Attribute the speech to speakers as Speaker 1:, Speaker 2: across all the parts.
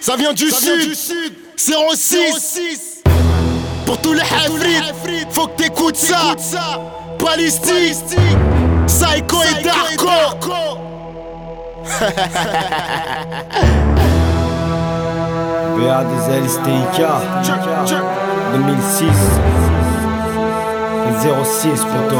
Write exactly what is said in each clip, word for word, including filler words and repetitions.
Speaker 1: Ça vient du sud, zéro six. Pour tous les hafrites, faut que t'écoutes ça. Balistique, Psycho et Darko.
Speaker 2: B A deux L S T I K deux mille six zéro six poto.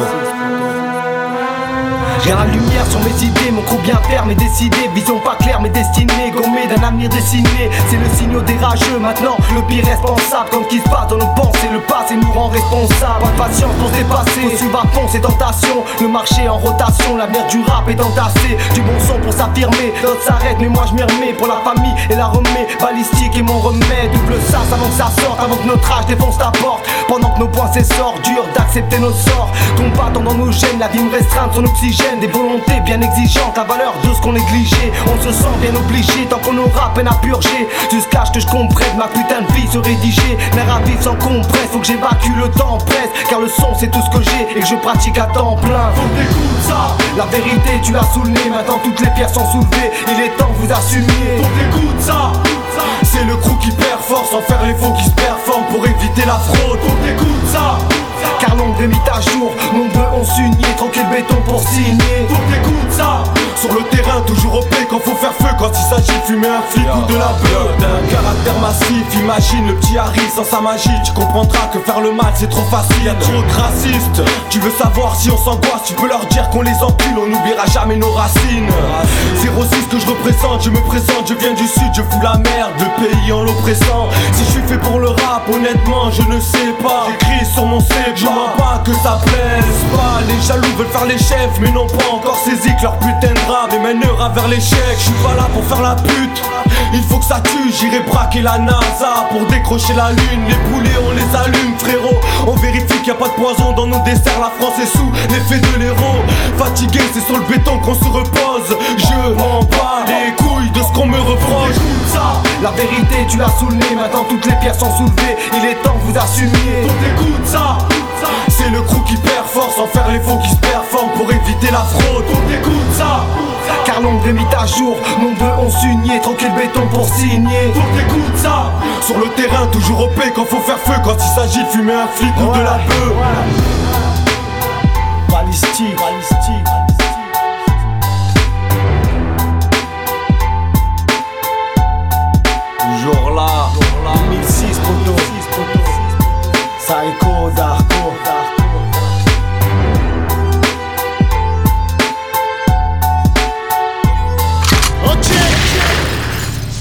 Speaker 3: J'ai la lumière sur mes idées, mon crew bien ferme et décidé. Vision pas claire mais destinée, gommée d'un avenir dessiné. C'est le signaux des rageux, maintenant le pire responsable. Comme qui se passe dans nos pensées, le passé nous rend responsables. Pas de patience pour se dépasser, faut suivre à fond ces tentations. Le marché en rotation, l'avenir du rap est entassé. Du bon son pour s'affirmer, d'autres s'arrêtent mais moi je m'y remets. Pour la famille et la remets, balistique et mon remède. Double sas avant que ça sorte, avant que notre âge défonce ta porte. Pendant que nos poings s'essorent, dur d'accepter nos sorts. Combattant dans nos gènes, la vie me restreint son oxygène. Des volontés bien exigeantes, la valeur de ce qu'on négligeait. On se sent bien obligé tant qu'on aura peine à purger. Jusqu'à ce que je comprenne ma putain de vie se rédiger. L'air à vivre sans compresse, faut que j'évacue le temps presse. Car le son c'est tout ce que j'ai et que je pratique à temps plein. Faut que t'écoutes ça, la vérité tu l'as sous le nez. Maintenant toutes les pierres sont soulevées, il est temps que vous assumiez. Faut que t'écoutes ça, c'est le crew qui performe sans faire les faux qui se performent pour éviter la fraude. Faut que t'écoutes ça, car l'ombre est mise à jour, nombreux ont su nier, tranquille béton pour signer. Faut que t'écoutes ça, sur le terrain toujours au P quand faut faire feu. Quand il s'agit de fumer un flic ou de la beuh. D'un caractère massif, imagine le petit Harry sans sa magie. Tu comprendras que faire le mal c'est trop facile. Y'a trop de racistes, tu veux savoir si on s'angoisse. Tu peux leur dire qu'on les encule, on n'oubliera jamais nos racines. Zéro six que je représente, je me présente, je viens du sud, je fous la merde, le pays en l'oppressant. Si je suis fait pour le rap, honnêtement je ne sais pas. J'écris sur mon C V, je mens pas que ça plaise pas. Les jaloux veulent faire les chefs mais n'ont pas encore saisi que leur putain de rap les mènera vers l'échec. Je suis pas là pour faire la pute, il faut que ça tue. J'irai braquer la NASA pour décrocher la lune. Les poulets on les allume frérot. On vérifie qu'il y a pas de poison dans nos desserts. La France est sous l'effet de l'héros. Fatigué c'est sur le béton qu'on se repose. Je m'en bats les couilles de ce qu'on me reproche. Écoute ça, la vérité tu l'as sous le nez. Maintenant toutes les pierres sont soulevées, il est temps que vous assumiez. Donc écoute ça, c'est le crew qui performe sans faire les faux qui se performent pour éviter la fraude. Donc écoute ça, car l'ombre est mise à jour, nombreux ont su nier, tranquille béton pour signer. Donc écoute ça, sur le terrain toujours au P quand faut faire feu. Quand il s'agit de fumer un flic ou de la beuh.
Speaker 2: Balistique, balistique.